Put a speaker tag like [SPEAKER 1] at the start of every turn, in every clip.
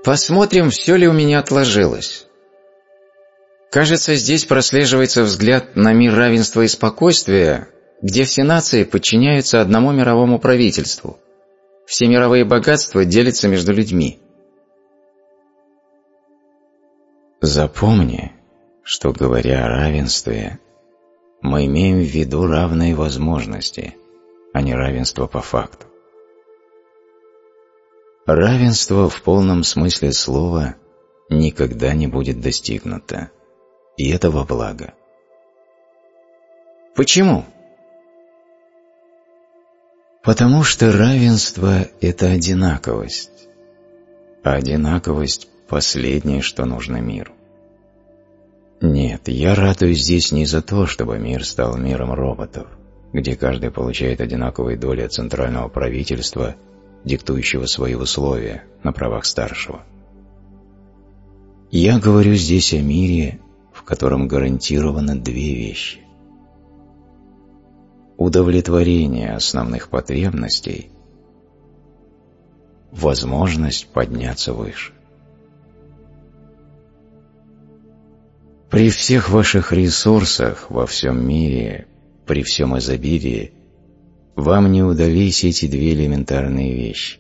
[SPEAKER 1] Посмотрим, все ли у меня отложилось. Кажется, здесь прослеживается взгляд на мир равенства и спокойствия, где все нации подчиняются одному мировому правительству. Все мировые богатства делятся между людьми.
[SPEAKER 2] Запомни, что, говоря о равенстве, мы имеем в виду равные возможности, а не равенство по факту. Равенство в полном смысле слова никогда не будет достигнуто, и это во благо.
[SPEAKER 1] Почему?
[SPEAKER 2] Потому что равенство – это одинаковость, а одинаковость – последнее, что нужно миру. Нет, я ратую здесь не за то, чтобы мир стал миром роботов, где каждый получает одинаковые доли от центрального правительства, диктующего свои условия на правах старшего. Я говорю здесь о мире, в котором гарантировано две вещи. Удовлетворение основных потребностей, возможность подняться выше. При всех ваших ресурсах во всем мире, при всем изобилии, вам не удались эти две элементарные вещи.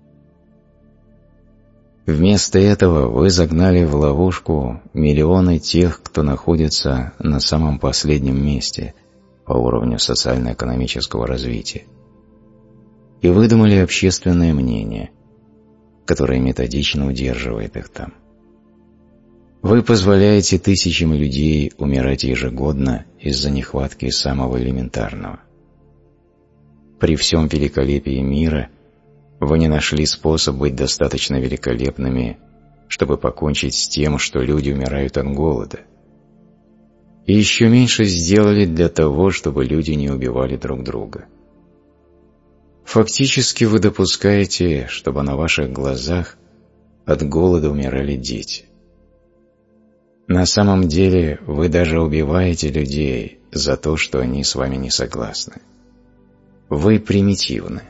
[SPEAKER 2] Вместо этого вы загнали в ловушку миллионы тех, кто находится на самом последнем месте по уровню социально-экономического развития, и выдумали общественное мнение, которое методично удерживает их там. Вы позволяете тысячам людей умирать ежегодно из-за нехватки самого элементарного. При всем великолепии мира вы не нашли способ быть достаточно великолепными, чтобы покончить с тем, что люди умирают от голода. И еще меньше сделали для того, чтобы люди не убивали друг друга. Фактически вы допускаете, чтобы на ваших глазах от голода умирали дети. На самом деле вы даже убиваете людей за то, что они с вами не согласны. Вы примитивны.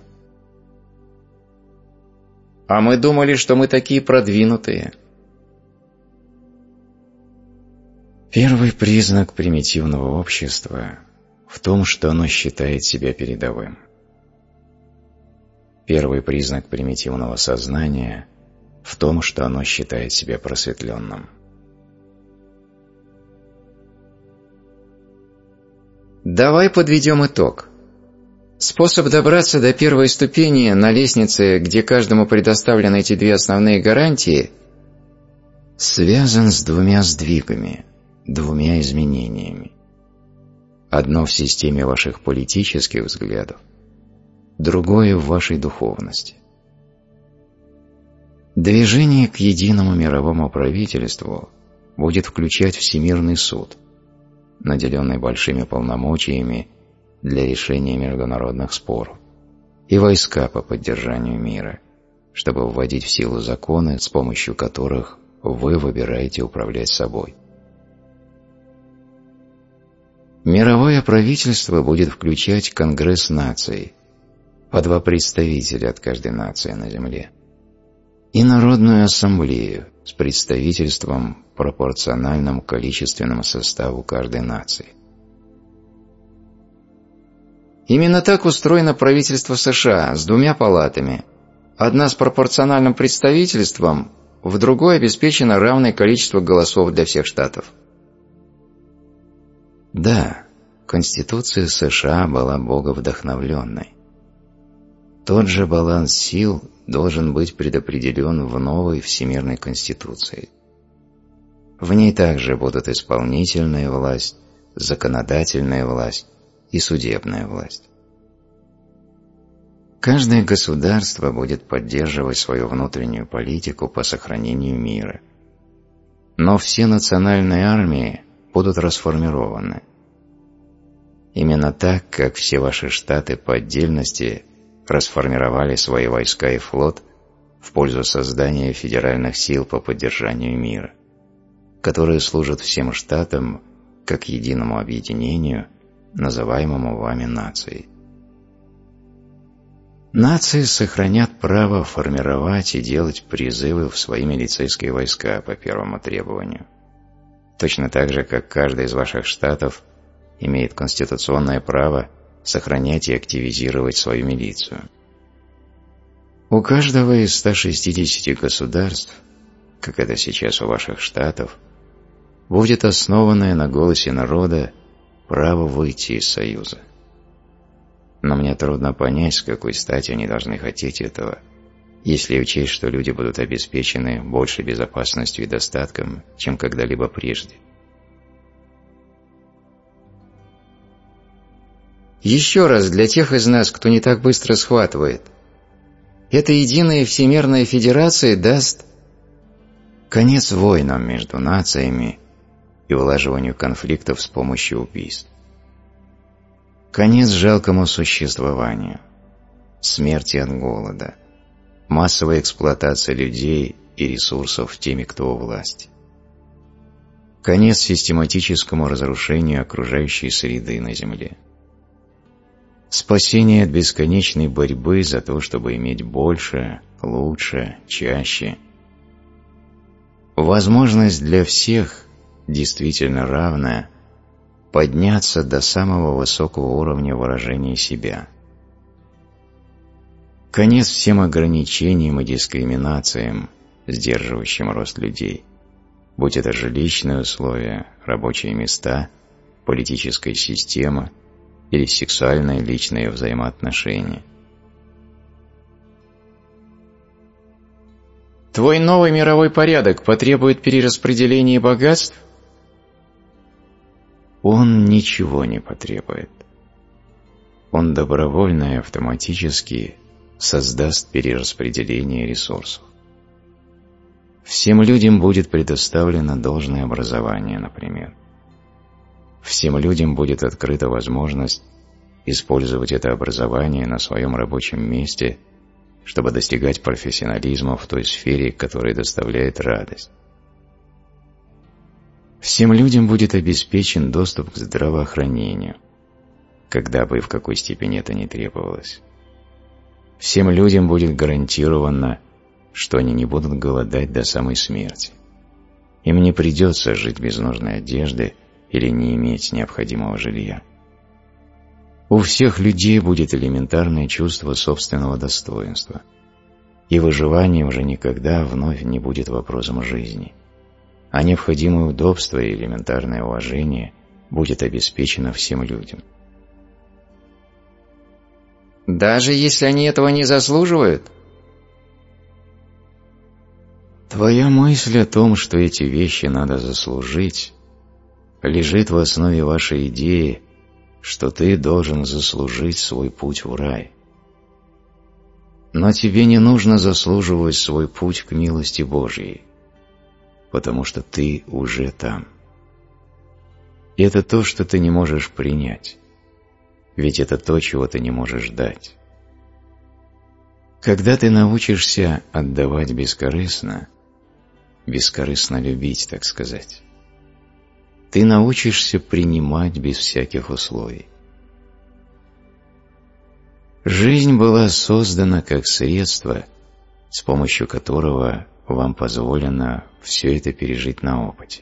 [SPEAKER 1] А мы думали, что мы такие продвинутые.
[SPEAKER 2] Первый признак примитивного общества в том, что оно считает себя передовым. Первый признак примитивного сознания в том, что оно считает себя просветленным.
[SPEAKER 1] Давай подведем итог. Способ добраться до первой ступени на лестнице, где каждому предоставлены эти две основные гарантии,
[SPEAKER 2] связан с двумя сдвигами, двумя изменениями. Одно в системе ваших политических взглядов, другое в вашей духовности. Движение к единому мировому правительству будет включать Всемирный суд, наделенный большими полномочиями для решения международных споров, и войска по поддержанию мира, чтобы вводить в силу законы, с помощью которых вы выбираете управлять собой. Мировое правительство будет включать Конгресс наций, по два представителя от каждой нации на Земле, и Народную ассамблею с представительством, пропорциональным количественному составу каждой нации.
[SPEAKER 1] Именно так устроено правительство США с двумя палатами. Одна с пропорциональным представительством, в другой обеспечено равное количество голосов для всех штатов.
[SPEAKER 2] Да, Конституция США была боговдохновленной. Тот же баланс сил должен быть предопределен в новой Всемирной Конституции. В ней также будут исполнительная власть, законодательная власть и судебная власть. Каждое государство будет поддерживать свою внутреннюю политику по сохранению мира. Но все национальные армии будут расформированы. Именно так, как все ваши штаты по отдельности расформировали свои войска и флот в пользу создания федеральных сил по поддержанию мира, которые служат всем штатам как единому объединению, называемому вами нацией. Нации сохранят право формировать и делать призывы в свои милицейские войска по первому требованию. Точно так же, как каждый из ваших штатов имеет конституционное право сохранять и активизировать свою милицию. У каждого из 160 государств, как это сейчас у ваших штатов, будет основанное на голосе народа право выйти из Союза. Но мне трудно понять, с какой стати они должны хотеть этого, если учесть, что люди будут обеспечены большей безопасностью и достатком, чем когда-либо прежде.
[SPEAKER 1] Еще раз для тех из нас, кто не так быстро схватывает. Эта единая всемирная федерация даст
[SPEAKER 2] конец войнам между нациями и улаживанию конфликтов с помощью убийств. Конец жалкому существованию, смерти от голода, массовой эксплуатации людей и ресурсов теми, кто у власти. Конец систематическому разрушению окружающей среды на Земле. Спасение от бесконечной борьбы за то, чтобы иметь больше, лучше, чаще. Возможность для всех, действительно равная, подняться до самого высокого уровня выражения себя. Конец всем ограничениям и дискриминациям, сдерживающим рост людей, будь это жилищные условия, рабочие места, политическая система или сексуальные личные взаимоотношения.
[SPEAKER 1] Твой новый мировой порядок потребует перераспределения богатств?
[SPEAKER 2] Он ничего не потребует. Он добровольно и автоматически создаст перераспределение ресурсов. Всем людям будет предоставлено должное образование, например. Всем людям будет открыта возможность использовать это образование на своем рабочем месте, чтобы достигать профессионализма в той сфере, которая доставляет радость. Всем людям будет обеспечен доступ к здравоохранению, когда бы и в какой степени это ни требовалось. Всем людям будет гарантировано, что они не будут голодать до самой смерти. Им не придется жить без нужной одежды или не иметь необходимого жилья. У всех людей будет элементарное чувство собственного достоинства, и выживание уже никогда вновь не будет вопросом жизни, а необходимое удобство и элементарное уважение будет обеспечено всем людям.
[SPEAKER 1] Даже если они этого не заслуживают?
[SPEAKER 2] Твоя мысль о том, что эти вещи надо заслужить, лежит в основе вашей идеи, что ты должен заслужить свой путь в рай. Но тебе не нужно заслуживать свой путь к милости Божьей, потому что ты уже там. И это то, что ты не можешь принять, ведь это то, чего ты не можешь дать. Когда ты научишься отдавать бескорыстно любить, так сказать, ты научишься принимать без всяких условий. Жизнь была создана как средство, с помощью которого вам позволено все это пережить на опыте.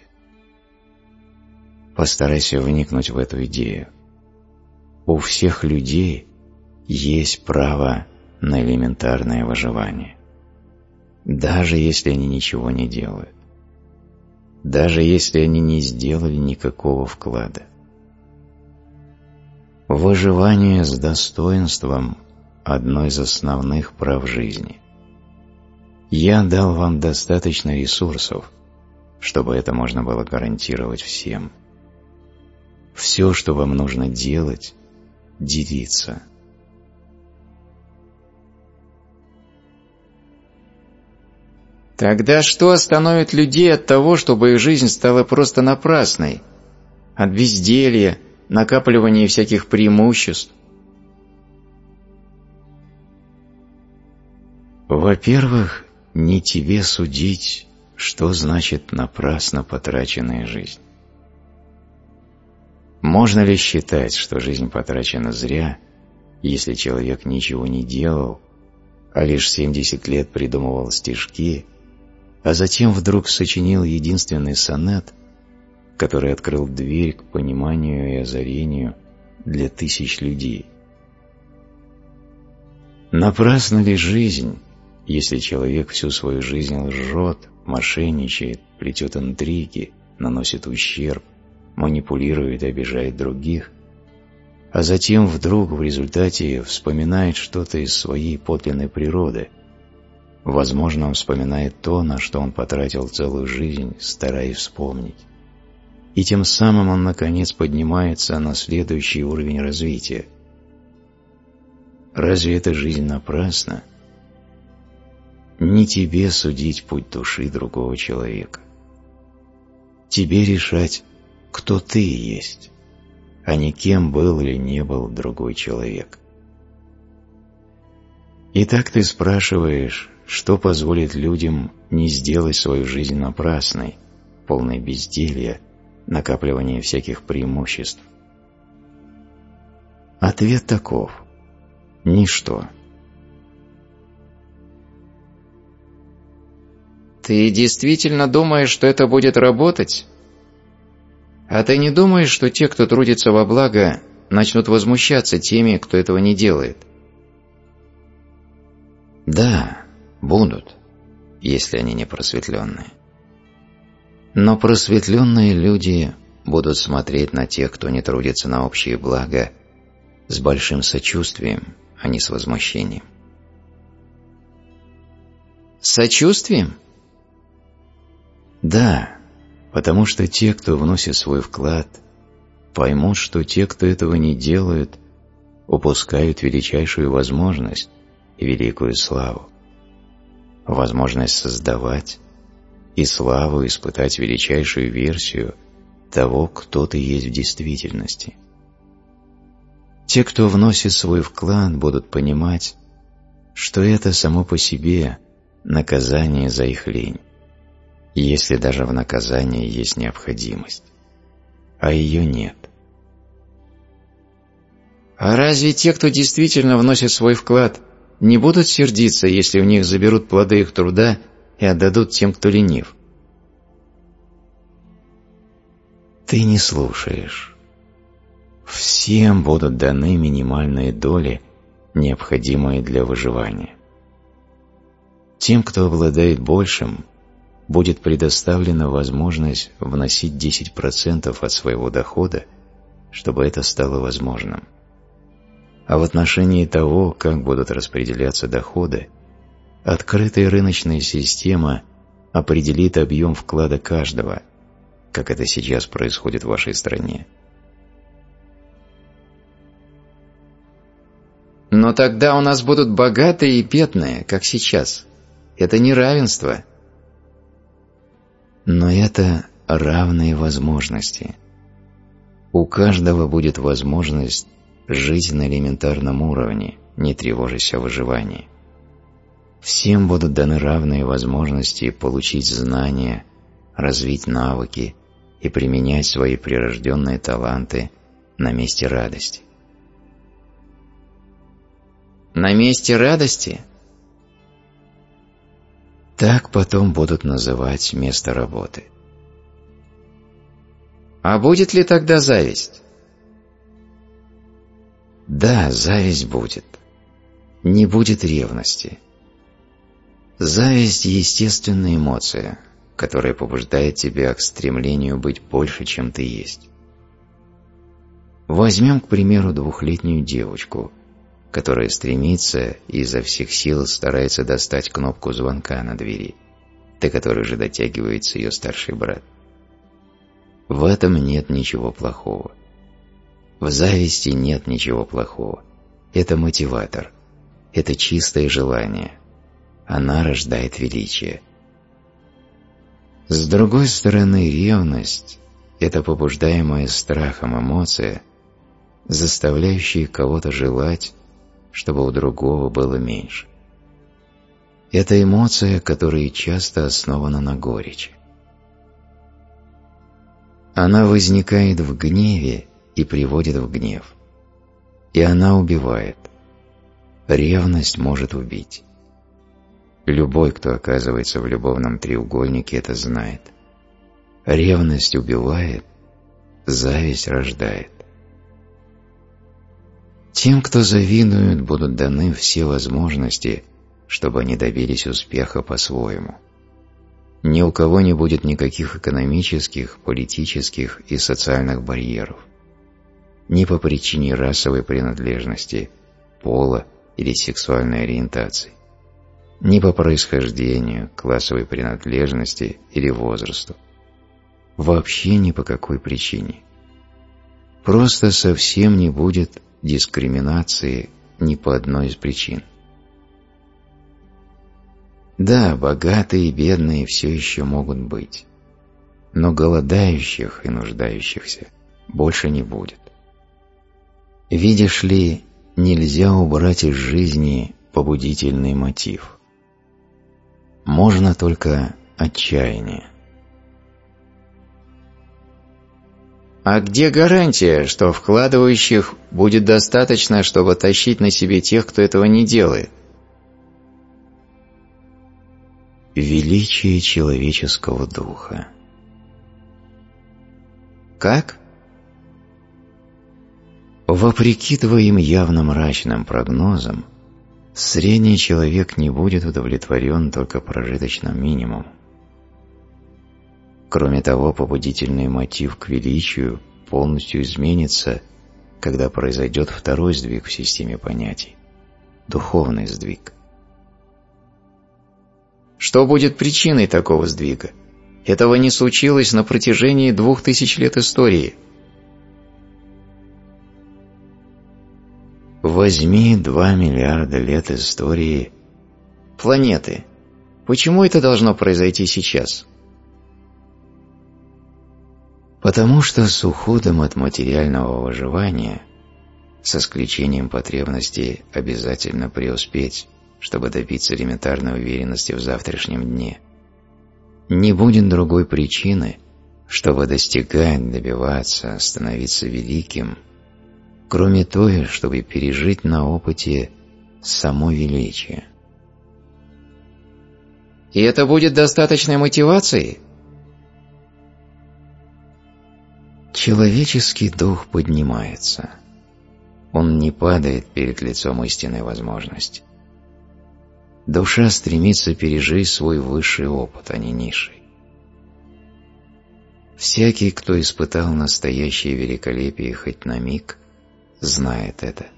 [SPEAKER 2] Постарайся вникнуть в эту идею. У всех людей есть право на элементарное выживание, даже если они ничего не делают, даже если они не сделали никакого вклада. Выживание с достоинством – одно из основных прав жизни. Я дал вам достаточно ресурсов, чтобы это можно было гарантировать всем. Все, что вам нужно делать – делиться.
[SPEAKER 1] Тогда что остановит людей от того, чтобы их жизнь стала просто напрасной? От безделья, накапливания всяких преимуществ?
[SPEAKER 2] Во-первых, не тебе судить, что значит напрасно потраченная жизнь. Можно ли считать, что жизнь потрачена зря, если человек ничего не делал, а лишь 70 лет придумывал стишки, а затем вдруг сочинил единственный сонет, который открыл дверь к пониманию и озарению для тысяч людей? Напрасна ли жизнь, если человек всю свою жизнь лжет, мошенничает, плетет интриги, наносит ущерб, манипулирует и обижает других, а затем вдруг в результате вспоминает что-то из своей подлинной природы? Возможно, он вспоминает то, на что он потратил целую жизнь, стараясь вспомнить. И тем самым он, наконец, поднимается на следующий уровень развития. Разве эта жизнь напрасна? Не тебе судить путь души другого человека. Тебе решать, кто ты есть, а не кем был или не был другой человек. Итак, ты спрашиваешь, что позволит людям не сделать свою жизнь напрасной, полной безделья, накапливания всяких преимуществ? Ответ таков: ничто.
[SPEAKER 1] Ты действительно думаешь, что это будет работать? А ты не думаешь, что те, кто трудится во благо, начнут возмущаться теми, кто этого не делает?
[SPEAKER 2] Да, будут, если они не просветленные.
[SPEAKER 1] Но просветленные люди будут смотреть на тех, кто не трудится на общее благо, с большим сочувствием, а не с возмущением. Сочувствием?
[SPEAKER 2] Да, потому что те, кто вносит свой вклад, поймут, что те, кто этого не делают, упускают величайшую возможность и великую славу. Возможность создавать и славу испытать величайшую версию того, кто ты есть в действительности. Те, кто вносит свой вклад, будут понимать, что это само по себе наказание за их лень, если даже в наказании есть необходимость, а ее нет.
[SPEAKER 1] А разве те, кто действительно вносит свой вклад, не будут сердиться, если у них заберут плоды их труда и отдадут тем, кто ленив?
[SPEAKER 2] Ты не слушаешь. Всем будут даны минимальные доли, необходимые для выживания. Тем, кто обладает большим, будет предоставлена возможность вносить 10% от своего дохода, чтобы это стало возможным. А в отношении того, как будут распределяться доходы, открытая рыночная система определит объем вклада каждого, как это сейчас происходит в вашей стране.
[SPEAKER 1] Но тогда у нас будут богатые и бедные, как сейчас. Это не равенство.
[SPEAKER 2] Но это равные возможности. У каждого будет возможность жить на элементарном уровне, не тревожась о выживании. Всем будут даны равные возможности получить знания, развить навыки и применять свои прирожденные таланты на месте радости.
[SPEAKER 1] На месте радости?
[SPEAKER 2] Так потом будут называть место работы.
[SPEAKER 1] А будет ли тогда зависть?
[SPEAKER 2] Да, зависть будет. Не будет ревности. Зависть – естественная эмоция, которая побуждает тебя к стремлению быть больше, чем ты есть. Возьмем, к примеру, 2-летнюю девочку, которая стремится и изо всех сил старается достать кнопку звонка на двери, до которой же дотягивается ее старший брат. В этом нет ничего плохого. В зависти нет ничего плохого. Это мотиватор. Это чистое желание. Она рождает величие. С другой стороны, ревность – это побуждаемая страхом эмоция, заставляющая кого-то желать, чтобы у другого было меньше. Это эмоция, которая часто основана на горечи. Она возникает в гневе и приводит в гнев. и она убивает. Ревность может убить. Любой, кто оказывается в любовном треугольнике, это знает. Ревность убивает, зависть рождает. Тем, кто завидует, будут даны все возможности, чтобы они добились успеха по-своему. Ни у кого не будет никаких экономических, политических и социальных барьеров. Ни по причине расовой принадлежности, пола или сексуальной ориентации, ни по происхождению, классовой принадлежности или возрасту. Вообще ни по какой причине. Просто совсем не будет дискриминации ни по одной из причин. Да, богатые и бедные все еще могут быть, но голодающих и нуждающихся больше не будет. Видишь ли, нельзя убрать из жизни побудительный мотив. Можно только отчаяние.
[SPEAKER 1] А где гарантия, что вкладывающих будет достаточно, чтобы тащить на себе тех, кто этого не делает?
[SPEAKER 2] Величие человеческого духа.
[SPEAKER 1] Как?
[SPEAKER 2] Вопреки твоим явно мрачным прогнозам, средний человек не будет удовлетворен только прожиточным минимумом. Кроме того, побудительный мотив к величию полностью изменится, когда произойдет второй сдвиг в системе понятий – духовный сдвиг.
[SPEAKER 1] Что будет причиной такого сдвига? Этого не случилось на протяжении 2000 лет истории.
[SPEAKER 2] Возьми 2 миллиарда лет истории
[SPEAKER 1] планеты. Почему это должно произойти сейчас?
[SPEAKER 2] Потому что с уходом от материального выживания, с исключением потребности обязательно преуспеть, чтобы добиться элементарной уверенности в завтрашнем дне, не будет другой причины, чтобы достигать, добиваться, становиться великим, кроме той, чтобы пережить на опыте само величие.
[SPEAKER 1] И это будет достаточной мотивацией?
[SPEAKER 2] Человеческий дух поднимается. Он не падает перед лицом истинной возможности. Душа стремится пережить свой высший опыт, а не низший. Всякий, кто испытал настоящее великолепие хоть на миг, знает это.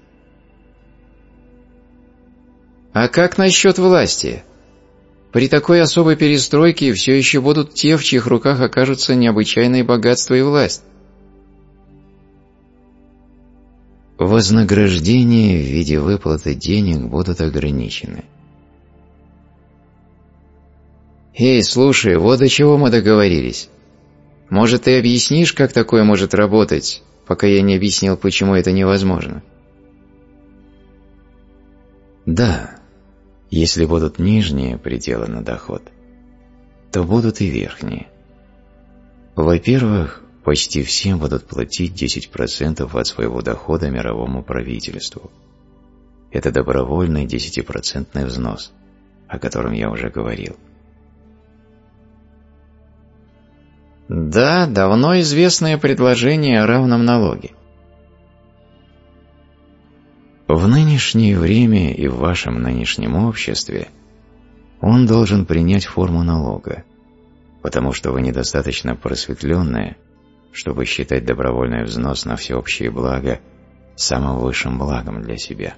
[SPEAKER 1] А как насчет власти? При такой особой перестройке все еще будут те, в чьих руках окажутся необычайные богатства и власть.
[SPEAKER 2] Вознаграждения в виде выплаты денег будут ограничены.
[SPEAKER 1] Эй, слушай, вот до чего мы договорились. Может, ты объяснишь, как такое может работать, пока я не объяснил, почему это невозможно?
[SPEAKER 2] Да, если будут нижние пределы на доход, то будут и верхние. Во-первых, почти все будут платить 10% от своего дохода мировому правительству. Это добровольный 10% взнос, о котором я уже говорил.
[SPEAKER 1] Да, давно известное предложение о равном налоге.
[SPEAKER 2] В нынешнее время и в вашем нынешнем обществе он должен принять форму налога, потому что вы недостаточно просветленные, чтобы считать добровольный взнос на всеобщее благо самым высшим благом для себя.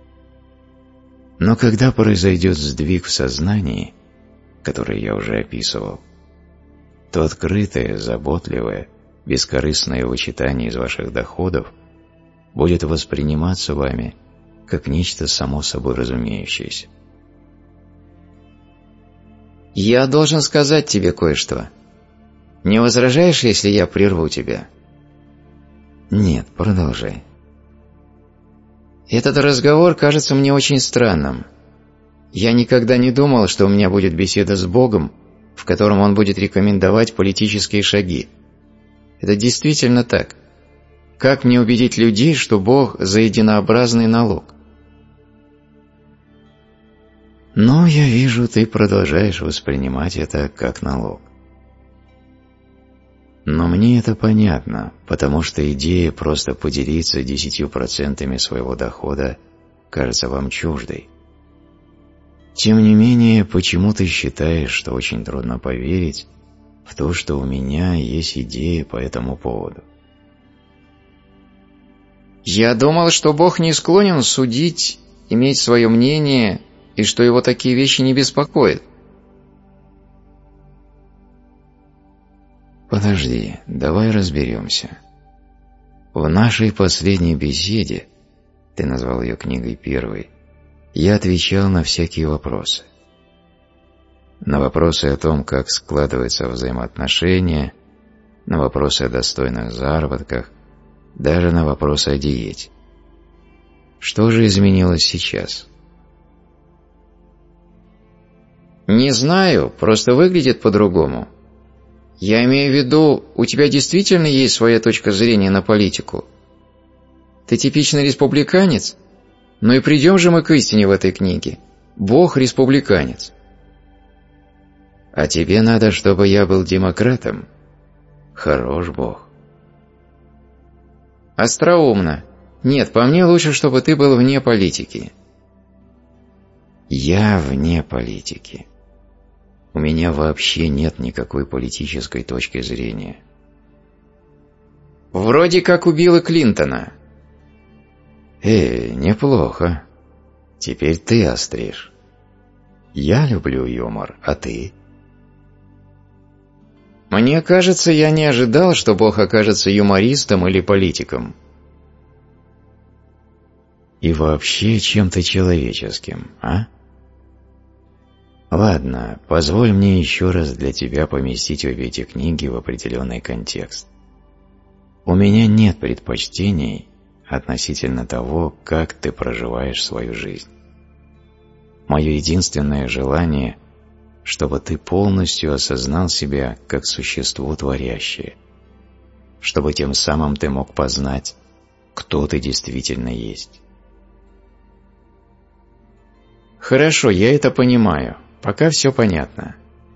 [SPEAKER 2] Но когда произойдет сдвиг в сознании, который я уже описывал, то открытое, заботливое, бескорыстное вычитание из ваших доходов будет восприниматься вами как нечто само собой разумеющееся.
[SPEAKER 1] Я должен сказать тебе кое-что. Не возражаешь, если я прерву тебя?
[SPEAKER 2] Нет, продолжай.
[SPEAKER 1] Этот разговор кажется мне очень странным. Я никогда не думал, что у меня будет беседа с Богом, в котором Он будет рекомендовать политические шаги. Это действительно так. как мне убедить людей, что Бог за единообразный налог?
[SPEAKER 2] Но я вижу, ты продолжаешь воспринимать это как налог. Но мне это понятно, потому что идея просто поделиться 10% своего дохода кажется вам чуждой. Тем не менее, почему ты считаешь, что очень трудно поверить в то, что у меня есть идея по этому поводу?
[SPEAKER 1] Я думал, что Бог не склонен судить, иметь свое мнение, и что его такие вещи не беспокоят.
[SPEAKER 2] Подожди, давай разберемся. В нашей последней беседе, ты назвал ее книгой первой, я отвечал на всякие вопросы. На вопросы о том, как складываются взаимоотношения, на вопросы о достойных заработках, даже на вопросы о диете. Что же изменилось сейчас?
[SPEAKER 1] Не знаю, просто выглядит по-другому. Я имею в виду, у тебя действительно есть своя точка зрения на политику? Ты типичный республиканец? Ну и придем же мы к истине в этой книге. Бог республиканец.
[SPEAKER 2] А тебе надо, чтобы я был демократом? Хорош Бог.
[SPEAKER 1] Остроумно. Нет, по мне лучше, чтобы ты был вне политики.
[SPEAKER 2] Я вне политики. У меня вообще нет никакой политической точки зрения.
[SPEAKER 1] Вроде как у Билла Клинтона.
[SPEAKER 2] Неплохо. Теперь ты остришь. Я люблю юмор, а ты?
[SPEAKER 1] Мне кажется, я не ожидал, что Бог окажется юмористом или политиком.
[SPEAKER 2] И вообще чем-то человеческим, а? Ладно, позволь мне еще раз для тебя поместить обе эти книги в определенный контекст. У меня нет предпочтений относительно того, как ты проживаешь свою жизнь. Мое единственное желание, чтобы ты полностью осознал себя как существо творящее, чтобы тем самым ты мог познать, кто ты действительно есть.
[SPEAKER 1] Хорошо, я это понимаю. Пока все понятно.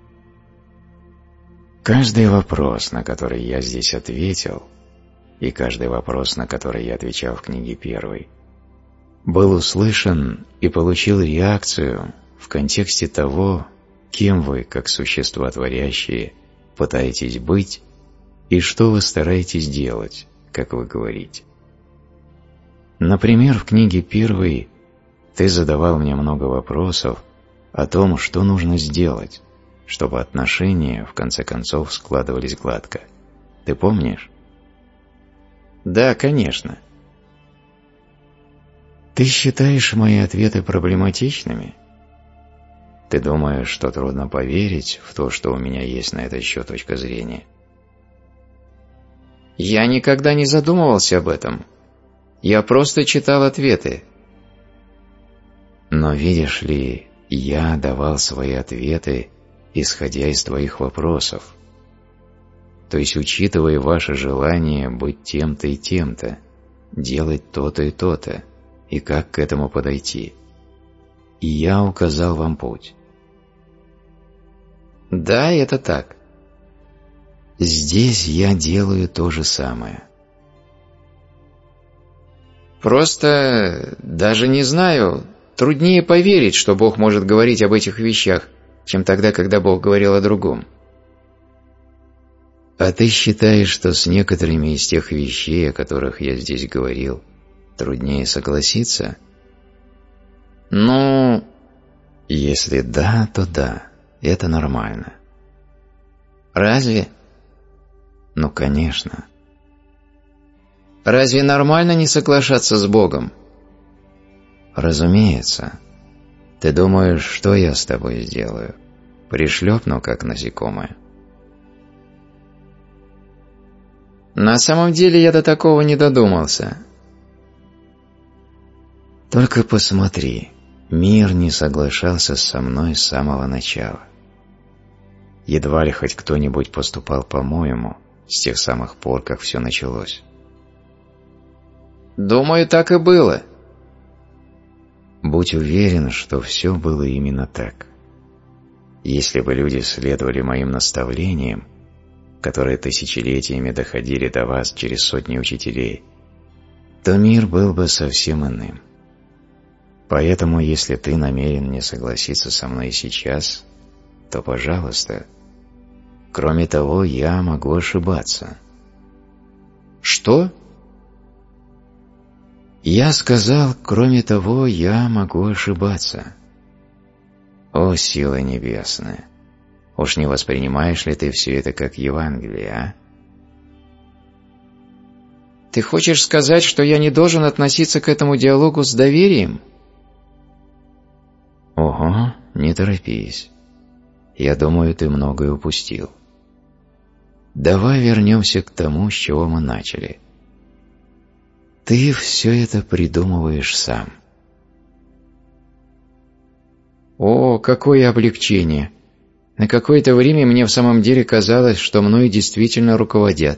[SPEAKER 2] Каждый вопрос, на который я здесь ответил, и каждый вопрос, на который я отвечал в книге первой, был услышан и получил реакцию в контексте того, кем вы, как существа творящие, пытаетесь быть и что вы стараетесь делать, как вы говорите. Например, в книге первой ты задавал мне много вопросов о том, что нужно сделать, чтобы отношения, в конце концов, складывались гладко. Ты помнишь?
[SPEAKER 1] Да, конечно.
[SPEAKER 2] Ты считаешь мои ответы проблематичными? Ты думаешь, что трудно поверить в то, что у меня есть на этот счет точка зрения?
[SPEAKER 1] Я никогда не задумывался об этом. Я просто читал ответы.
[SPEAKER 2] Но видишь ли, я давал свои ответы, исходя из твоих вопросов. То есть, учитывая ваше желание быть тем-то и тем-то, делать то-то и то-то, и как к этому подойти. И я указал вам путь.
[SPEAKER 1] Да, это так.
[SPEAKER 2] Здесь я делаю то же самое.
[SPEAKER 1] Просто даже не знаю, труднее поверить, что Бог может говорить об этих вещах, чем тогда, когда Бог говорил о другом.
[SPEAKER 2] А ты считаешь, что с некоторыми из тех вещей, о которых я здесь говорил, труднее согласиться?
[SPEAKER 1] Ну,
[SPEAKER 2] если да, то да, это нормально.
[SPEAKER 1] Разве?
[SPEAKER 2] Ну, конечно.
[SPEAKER 1] Разве нормально не соглашаться с Богом?
[SPEAKER 2] Разумеется. Ты думаешь, что я с тобой сделаю? Пришлепну, как насекомое?
[SPEAKER 1] На самом деле я до такого не додумался.
[SPEAKER 2] Только посмотри, мир не соглашался со мной с самого начала. Едва ли хоть кто-нибудь поступал по-моему с тех самых пор, как все началось.
[SPEAKER 1] Думаю, так и было.
[SPEAKER 2] Будь уверен, что все было именно так. Если бы люди следовали моим наставлениям, которые тысячелетиями доходили до вас через сотни учителей, то мир был бы совсем иным. Поэтому, если ты намерен не согласиться со мной сейчас, то, пожалуйста. Кроме того, я могу ошибаться.
[SPEAKER 1] Что?
[SPEAKER 2] Я сказал, кроме того, я могу ошибаться. О, сила небесная! Уж не воспринимаешь ли ты все это как Евангелие, а?
[SPEAKER 1] Ты хочешь сказать, что я не должен относиться к этому диалогу с доверием?
[SPEAKER 2] Ого, не торопись. Я думаю, ты многое упустил. Давай вернемся к тому, с чего мы начали. Ты все это придумываешь сам.
[SPEAKER 1] О, какое облегчение! На какое-то время мне в самом деле казалось, что мною действительно руководят.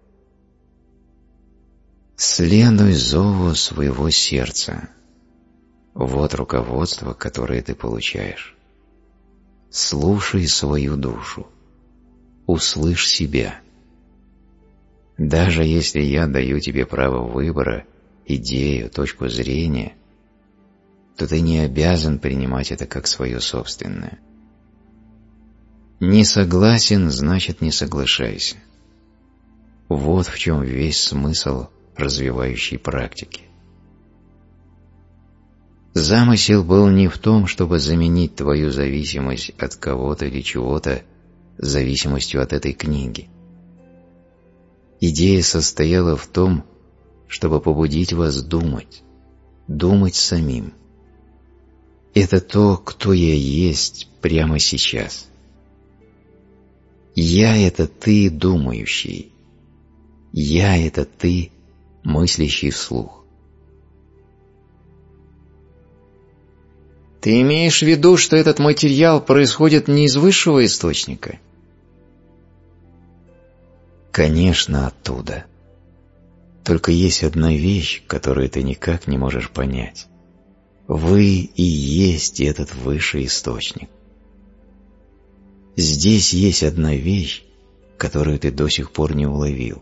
[SPEAKER 2] Следуй зову своего сердца. Вот руководство, которое ты получаешь. Слушай свою душу. Услышь себя. Даже если я даю тебе право выбора, идею, точку зрения, то ты не обязан принимать это как свое собственное. Не согласен, значит не соглашайся. Вот в чем весь смысл развивающей практики. Замысел был не в том, чтобы заменить твою зависимость от кого-то или чего-то зависимостью от этой книги. Идея состояла в том, чтобы побудить вас думать, думать самим. Это то, кто я есть прямо сейчас. Я – это ты, думающий. Я – это ты, мыслящий вслух.
[SPEAKER 1] Ты имеешь в виду, что этот материал происходит не из высшего источника?
[SPEAKER 2] Конечно, оттуда. Только есть одна вещь, которую ты никак не можешь понять. Вы и есть этот высший источник. Здесь есть одна вещь, которую ты до сих пор не уловил.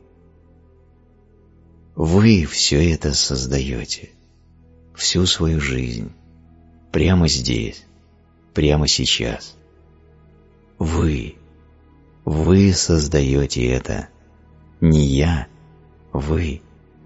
[SPEAKER 2] Вы все это создаете, всю свою жизнь, прямо здесь, прямо сейчас. Вы создаете это, не я, вы.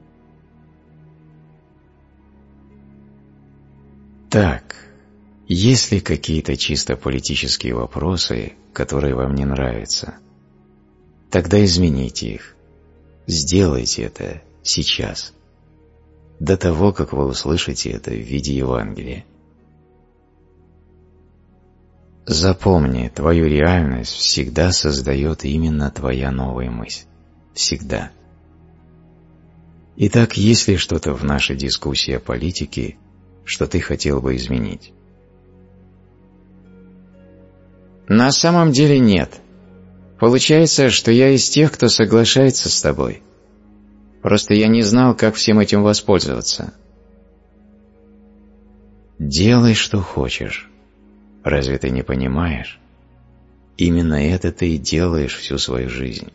[SPEAKER 2] Так, есть ли какие-то чисто политические вопросы, которые вам не нравятся? Тогда измените их. Сделайте это сейчас, до того, как вы услышите это в виде Евангелия. Запомни, твою реальность всегда создает именно твоя новая мысль. Всегда. Итак, есть ли что-то в нашей дискуссии о политике, что ты хотел бы изменить?
[SPEAKER 1] На самом деле нет. Получается, что я из тех, кто соглашается с тобой. Просто я не знал, как всем этим воспользоваться.
[SPEAKER 2] Делай, что хочешь. Разве ты не понимаешь? Именно это ты и делаешь всю свою жизнь.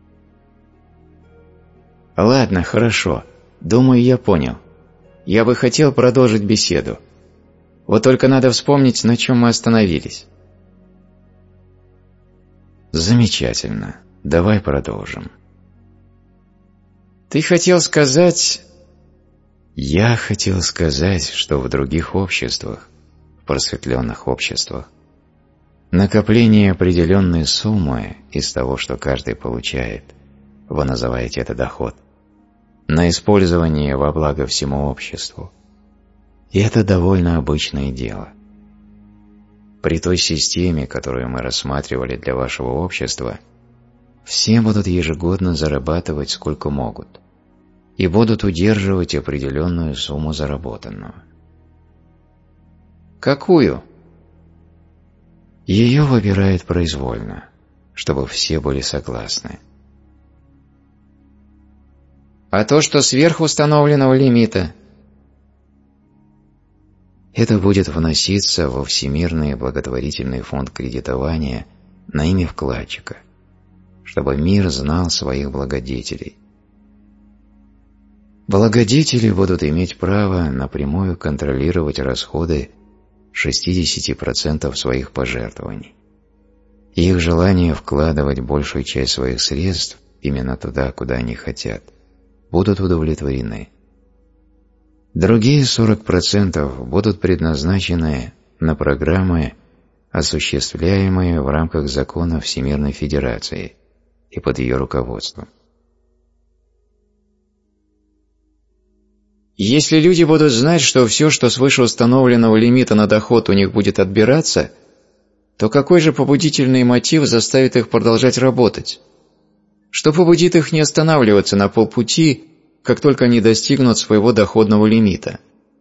[SPEAKER 1] Ладно, хорошо. Думаю, я понял. Я бы хотел продолжить беседу. Вот только надо вспомнить, на чем мы остановились.
[SPEAKER 2] Замечательно. Давай продолжим.
[SPEAKER 1] Ты хотел сказать...
[SPEAKER 2] Я хотел сказать, что в других обществах, в просветленных обществах, накопление определенной суммы из того, что каждый получает, вы называете это доход, на использование во благо всему обществу. И это довольно обычное дело. При той системе, которую мы рассматривали для вашего общества, все будут ежегодно зарабатывать сколько могут и будут удерживать определенную сумму заработанного.
[SPEAKER 1] Какую?
[SPEAKER 2] Ее выбирают произвольно, чтобы все были согласны.
[SPEAKER 1] А то, что сверх установленного лимита,
[SPEAKER 2] это будет вноситься во Всемирный благотворительный фонд кредитования на имя вкладчика, чтобы мир знал своих благодетелей. Благодетели будут иметь право напрямую контролировать расходы 60% своих пожертвований. Их желание вкладывать большую часть своих средств именно туда, куда они хотят, будут удовлетворены. Другие 40% будут предназначены на программы, осуществляемые в рамках закона Всемирной Федерации и под ее руководством.
[SPEAKER 1] Если люди будут знать, что все, что свыше установленного лимита на доход у них будет отбираться, то какой же побудительный мотив заставит их продолжать работать? Что побудит их не останавливаться на полпути, как только они достигнут своего доходного лимита?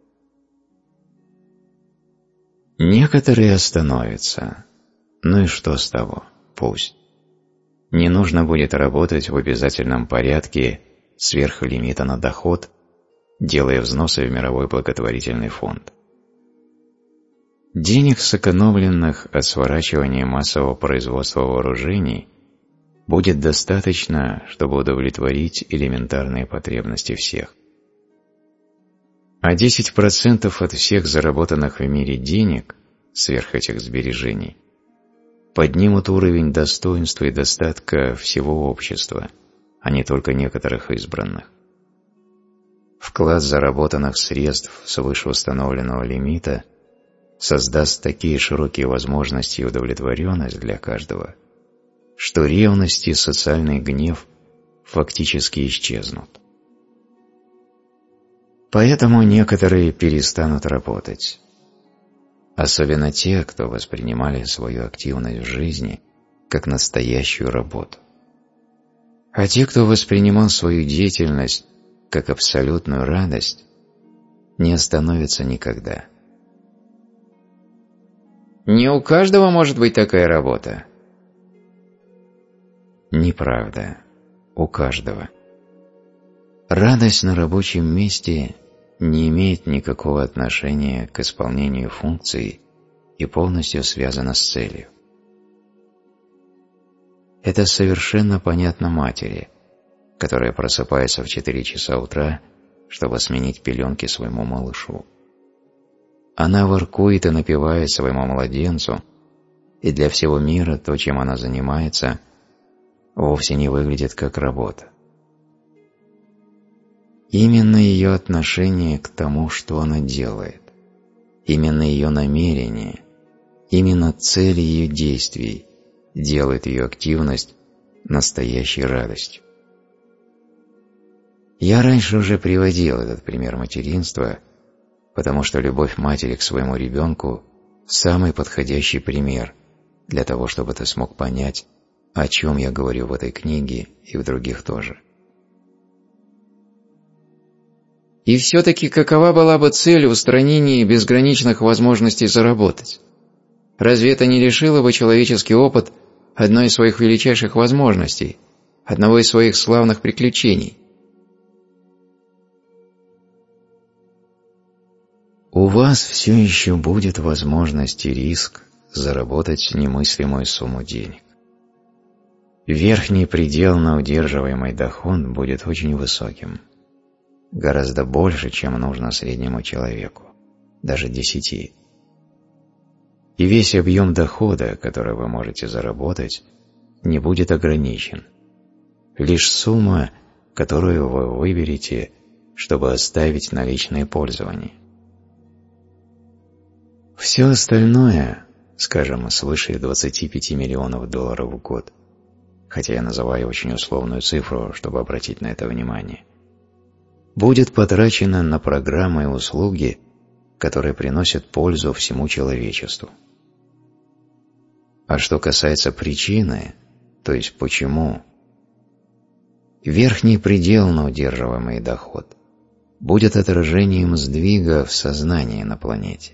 [SPEAKER 2] Некоторые остановятся. Ну и что с того? Пусть. Не нужно будет работать в обязательном порядке сверх лимита на доход, делая взносы в мировой благотворительный фонд. Денег, сэкономленных от сворачивания массового производства вооружений, будет достаточно, чтобы удовлетворить элементарные потребности всех. А 10% от всех заработанных в мире денег, сверх этих сбережений, поднимут уровень достоинства и достатка всего общества, а не только некоторых избранных. Вклад заработанных средств свыше установленного лимита создаст такие широкие возможности и удовлетворенность для каждого, что ревность и социальный гнев фактически исчезнут. Поэтому некоторые перестанут работать. Особенно те, кто воспринимали свою активность в жизни как настоящую работу. А те, кто воспринимал свою деятельность как абсолютную радость, не остановятся никогда.
[SPEAKER 1] Не у каждого может быть такая работа.
[SPEAKER 2] Неправда. У каждого. Радость на рабочем месте не имеет никакого отношения к исполнению функций и полностью связана с целью. Это совершенно понятно матери, которая просыпается в 4 часа утра, чтобы сменить пеленки своему малышу. Она воркует и напевает своему младенцу, и для всего мира то, чем она занимается, вовсе не выглядит как работа. Именно ее отношение к тому, что она делает, именно ее намерение, именно цель ее действий делает ее активность настоящей радостью. Я раньше уже приводил этот пример материнства, потому что любовь матери к своему ребенку – самый подходящий пример для того, чтобы ты смог понять, о чем я говорю в этой книге и в других тоже.
[SPEAKER 1] И все-таки какова была бы цель устранения безграничных возможностей заработать? Разве это не лишило бы человеческий опыт одной из своих величайших возможностей, одного из своих славных приключений?
[SPEAKER 2] У вас все еще будет возможность и риск заработать немыслимую сумму денег. Верхний предел на удерживаемый доход будет очень высоким. Гораздо больше, чем нужно среднему человеку, даже 10. И весь объем дохода, который вы можете заработать, не будет ограничен. Лишь сумма, которую вы выберете, чтобы оставить на личное пользование. Все остальное, скажем, свыше 25 миллионов долларов в год, хотя я называю очень условную цифру, чтобы обратить на это внимание, будет потрачено на программы и услуги, которые приносят пользу всему человечеству. А что касается причины, то есть почему, верхний предел на удерживаемый доход будет отражением сдвига в сознании на планете.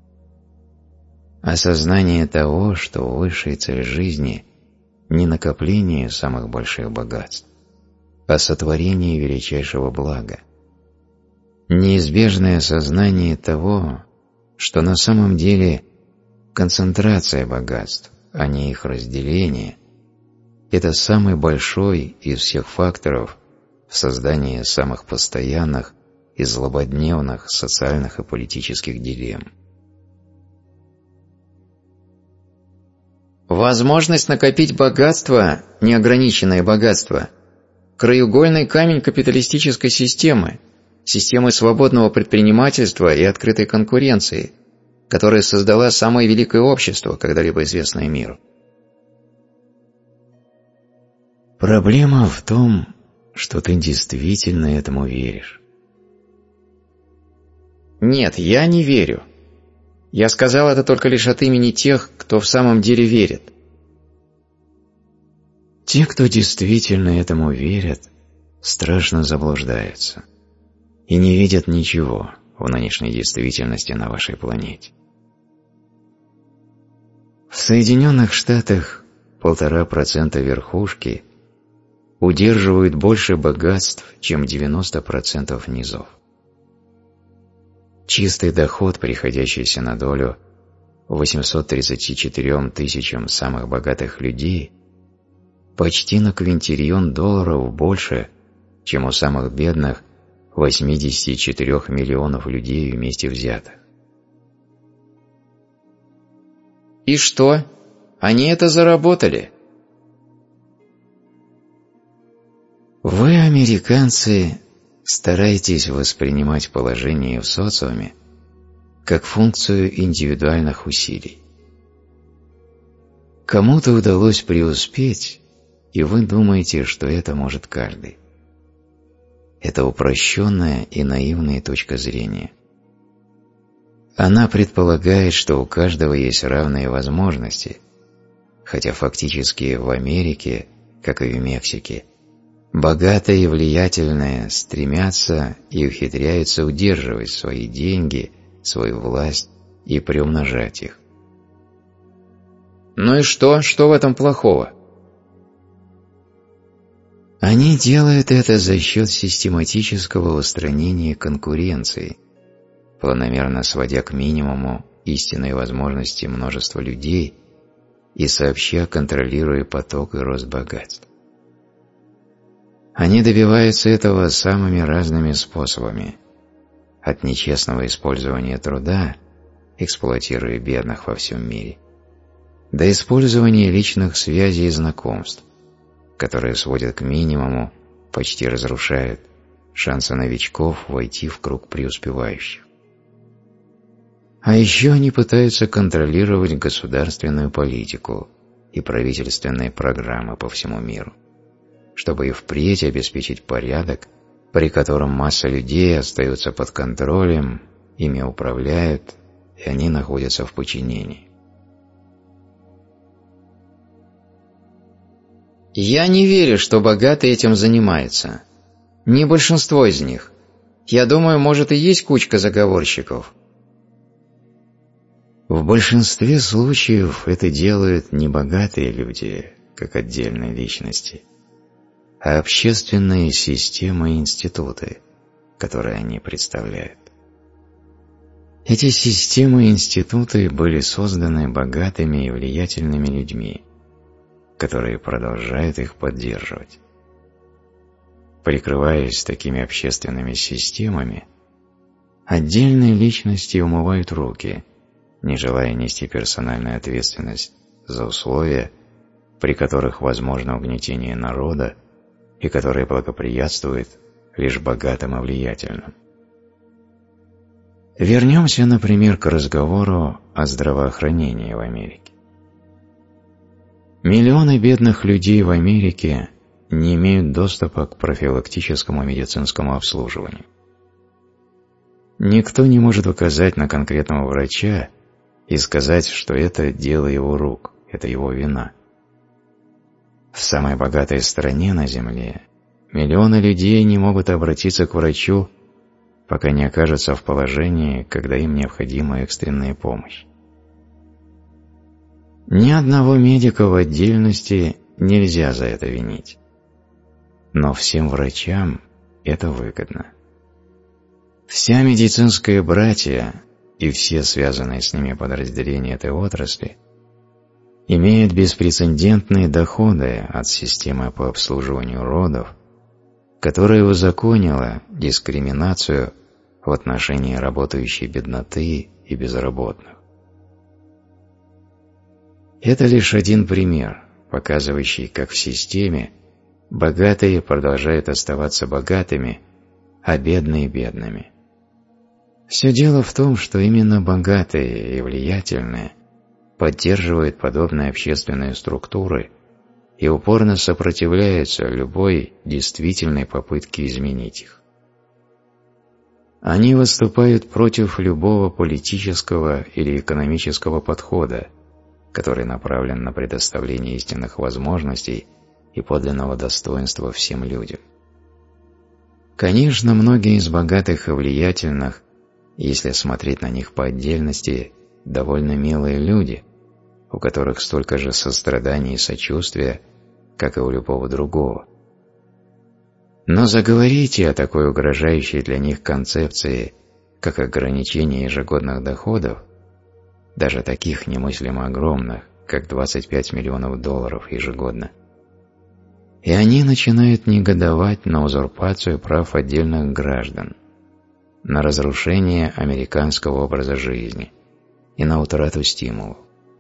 [SPEAKER 2] Осознание того, что высшая цель жизни не накопление самых больших богатств, о сотворении величайшего блага. Неизбежное осознание того, что на самом деле концентрация богатств, а не их разделение, это самый большой из всех факторов в создании самых постоянных и злободневных социальных и политических дилемм.
[SPEAKER 1] Возможность накопить богатство, неограниченное богатство, краеугольный камень капиталистической системы, системы свободного предпринимательства и открытой конкуренции, которая создала самое великое общество, когда-либо известное миру.
[SPEAKER 2] Проблема в том, что ты действительно этому веришь.
[SPEAKER 1] Нет, я не верю. Я сказал это только лишь от имени тех, кто в самом деле верит.
[SPEAKER 2] Те, кто действительно этому верят, страшно заблуждаются и не видят ничего в нынешней действительности на вашей планете. В Соединенных Штатах 1,5% верхушки удерживают больше богатств, чем 90% низов. Чистый доход, приходящийся на долю 834 тысячам самых богатых людей, почти на квинтиллион долларов больше, чем у самых бедных 84 миллионов людей вместе взятых.
[SPEAKER 1] И что? Они это заработали?
[SPEAKER 2] Вы, американцы, стараетесь воспринимать положение в социуме как функцию индивидуальных усилий. Кому-то удалось преуспеть, и вы думаете, что это может каждый. Это упрощенная и наивная точка зрения. Она предполагает, что у каждого есть равные возможности, хотя фактически в Америке, как и в Мексике, богатые и влиятельные стремятся и ухитряются удерживать свои деньги, свою власть и приумножать их.
[SPEAKER 1] Ну и что? Что в этом плохого?
[SPEAKER 2] Они делают это за счет систематического устранения конкуренции, планомерно сводя к минимуму истинные возможности множества людей и сообща контролируя поток и рост богатств. Они добиваются этого самыми разными способами, от нечестного использования труда, эксплуатируя бедных во всем мире, до использования личных связей и знакомств, которые сводят к минимуму, почти разрушают шансы новичков войти в круг преуспевающих. А еще они пытаются контролировать государственную политику и правительственные программы по всему миру, чтобы и впредь обеспечить порядок, при котором масса людей остается под контролем, ими управляют, и они находятся в подчинении.
[SPEAKER 1] Я не верю, что богатые этим занимаются. Не большинство из них. Я думаю, может и есть кучка заговорщиков.
[SPEAKER 2] В большинстве случаев это делают не богатые люди, как отдельные личности, а общественные системы и институты, которые они представляют. Эти системы и институты были созданы богатыми и влиятельными людьми, которые продолжают их поддерживать. Прикрываясь такими общественными системами, отдельные личности умывают руки, не желая нести персональную ответственность за условия, при которых возможно угнетение народа и которые благоприятствуют лишь богатым и влиятельным. Вернемся, например, к разговору о здравоохранении в Америке. Миллионы бедных людей в Америке не имеют доступа к профилактическому медицинскому обслуживанию. Никто не может указать на конкретного врача и сказать, что это дело его рук, это его вина. В самой богатой стране на Земле миллионы людей не могут обратиться к врачу, пока не окажутся в положении, когда им необходима экстренная помощь. Ни одного медика в отдельности нельзя за это винить. но всем врачам это выгодно. Вся медицинская братья и все связанные с ними подразделения этой отрасли имеют беспрецедентные доходы от системы по обслуживанию родов, которая узаконила дискриминацию в отношении работающей бедноты и безработных. Это лишь один пример, показывающий, как в системе богатые продолжают оставаться богатыми, а бедные – бедными. Все дело в том, что именно богатые и влиятельные поддерживают подобные общественные структуры и упорно сопротивляются любой действительной попытке изменить их. Они выступают против любого политического или экономического подхода, который направлен на предоставление истинных возможностей и подлинного достоинства всем людям. Конечно, многие из богатых и влиятельных, если смотреть на них по отдельности, довольно милые люди, у которых столько же сострадания и сочувствия, как и у любого другого. Но заговорите о такой угрожающей для них концепции, как ограничение ежегодных доходов, даже таких немыслимо огромных, как 25 миллионов долларов ежегодно, и они начинают негодовать на узурпацию прав отдельных граждан, на разрушение американского образа жизни и на утрату стимулов.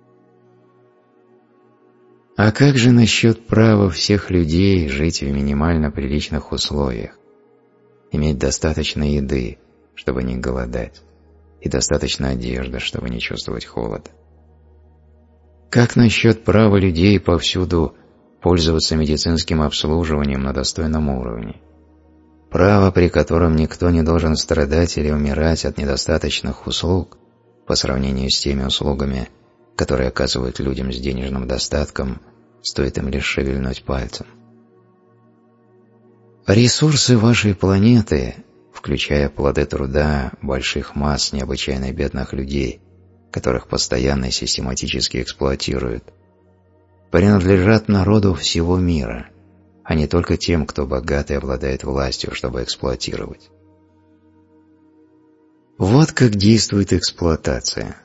[SPEAKER 2] А как же насчет права всех людей жить в минимально приличных условиях, иметь достаточно еды, чтобы не голодать, и достаточно одежды, чтобы не чувствовать холода? Как насчет права людей повсюду пользоваться медицинским обслуживанием на достойном уровне? Право, при котором никто не должен страдать или умирать от недостаточных услуг по сравнению с теми услугами, которые оказывают людям с денежным достатком, стоит им лишь шевельнуть пальцем. Ресурсы вашей планеты, включая плоды труда больших масс необычайно бедных людей, которых постоянно и систематически эксплуатируют, принадлежат народу всего мира, а не только тем, кто богат и обладает властью, чтобы эксплуатировать. Вот как действует эксплуатация.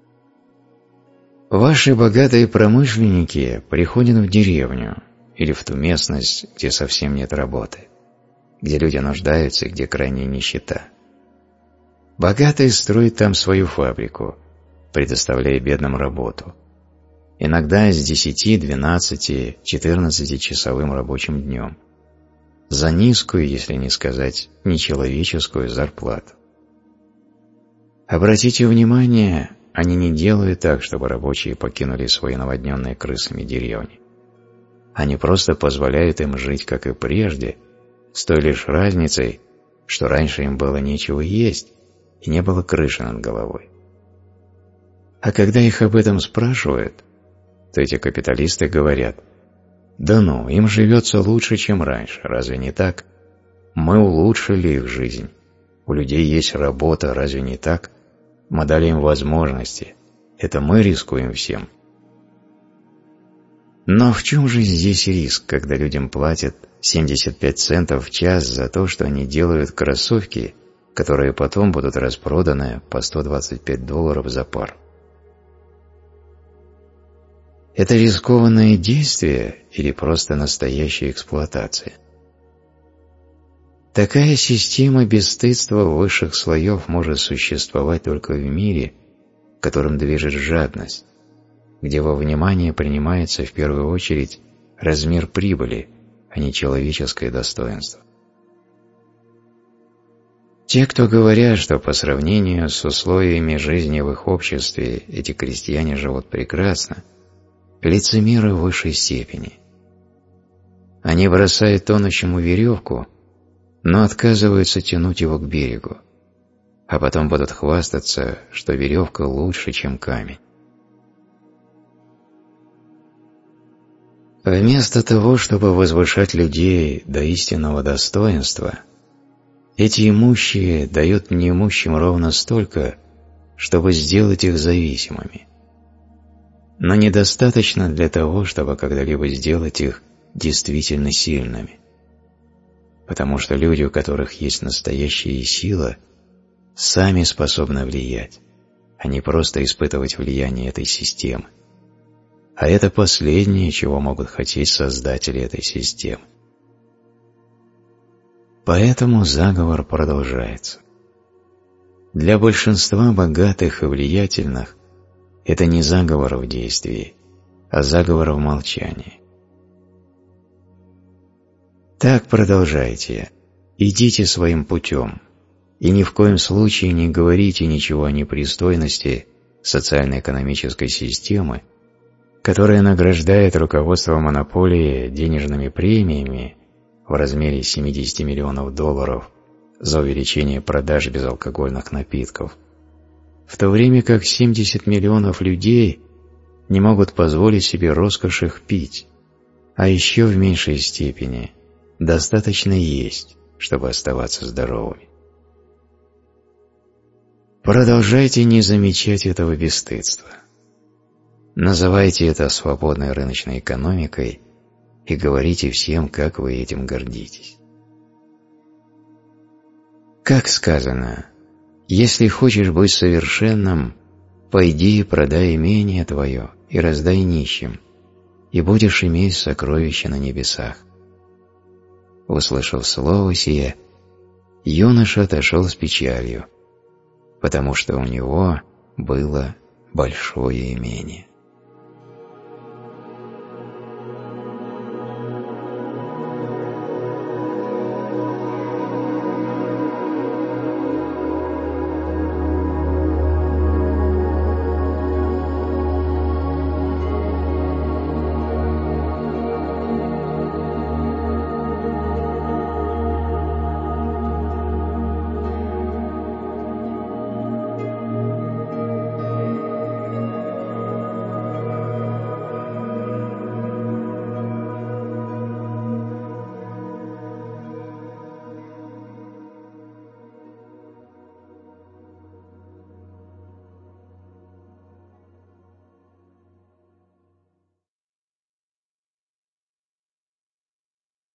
[SPEAKER 2] Ваши богатые промышленники приходят в деревню или в ту местность, где совсем нет работы, где люди нуждаются и где крайняя нищета. Богатые строят там свою фабрику, предоставляя бедным работу, иногда с 10, 12, 14-часовым рабочим днем, за низкую, если не сказать нечеловеческую зарплату. Обратите внимание, они не делают так, чтобы рабочие покинули свои наводненные крысами деревни. Они просто позволяют им жить, как и прежде, с той лишь разницей, что раньше им было нечего есть и не было крыши над головой. А когда их об этом спрашивают, то эти капиталисты говорят: «Да ну, им живется лучше, чем раньше, разве не так? Мы улучшили их жизнь, у людей есть работа, разве не так? Мы дали им возможности, это мы рискуем всем». Но в чем же здесь риск, когда людям платят 75 центов в час за то, что они делают кроссовки, которые потом будут распроданы по $125 за пар? Это рискованное действие или просто настоящая эксплуатация? Такая система бесстыдства высших слоев может существовать только в мире, которым движет жадность, где во внимание принимается в первую очередь размер прибыли, а не человеческое достоинство. Те, кто говорят, что по сравнению с условиями жизни в их обществе эти крестьяне живут прекрасно, лицемеры в высшей степени. Они бросают тонущему веревку, но отказываются тянуть его к берегу, а потом будут хвастаться, что веревка лучше, чем камень. Вместо того, чтобы возвышать людей до истинного достоинства, эти имущие дают неимущим ровно столько, чтобы сделать их зависимыми. Но недостаточно для того, чтобы когда-либо сделать их действительно сильными. потому что люди, у которых есть настоящая сила, сами способны влиять, а не просто испытывать влияние этой системы. А это последнее, чего могут хотеть создатели этой системы. Поэтому заговор продолжается. Для большинства богатых и влиятельных это не заговор в действии, а заговор в молчании. Так продолжайте, идите своим путем, и ни в коем случае не говорите ничего о непристойности социально-экономической системы, которая награждает руководство монополии денежными премиями в размере 70 миллионов долларов за увеличение продаж безалкогольных напитков, в то время как 70 миллионов людей не могут позволить себе роскошь их пить, а еще в меньшей степени достаточно есть, чтобы оставаться здоровыми. Продолжайте не замечать этого бесстыдства. Называйте это свободной рыночной экономикой и говорите всем, как вы этим гордитесь. Как сказано, если хочешь быть совершенным, пойди и продай имение твое и раздай нищим, и будешь иметь сокровища на небесах. Услышав слово сие, юноша отошел с печалью, потому что у него было большое имение.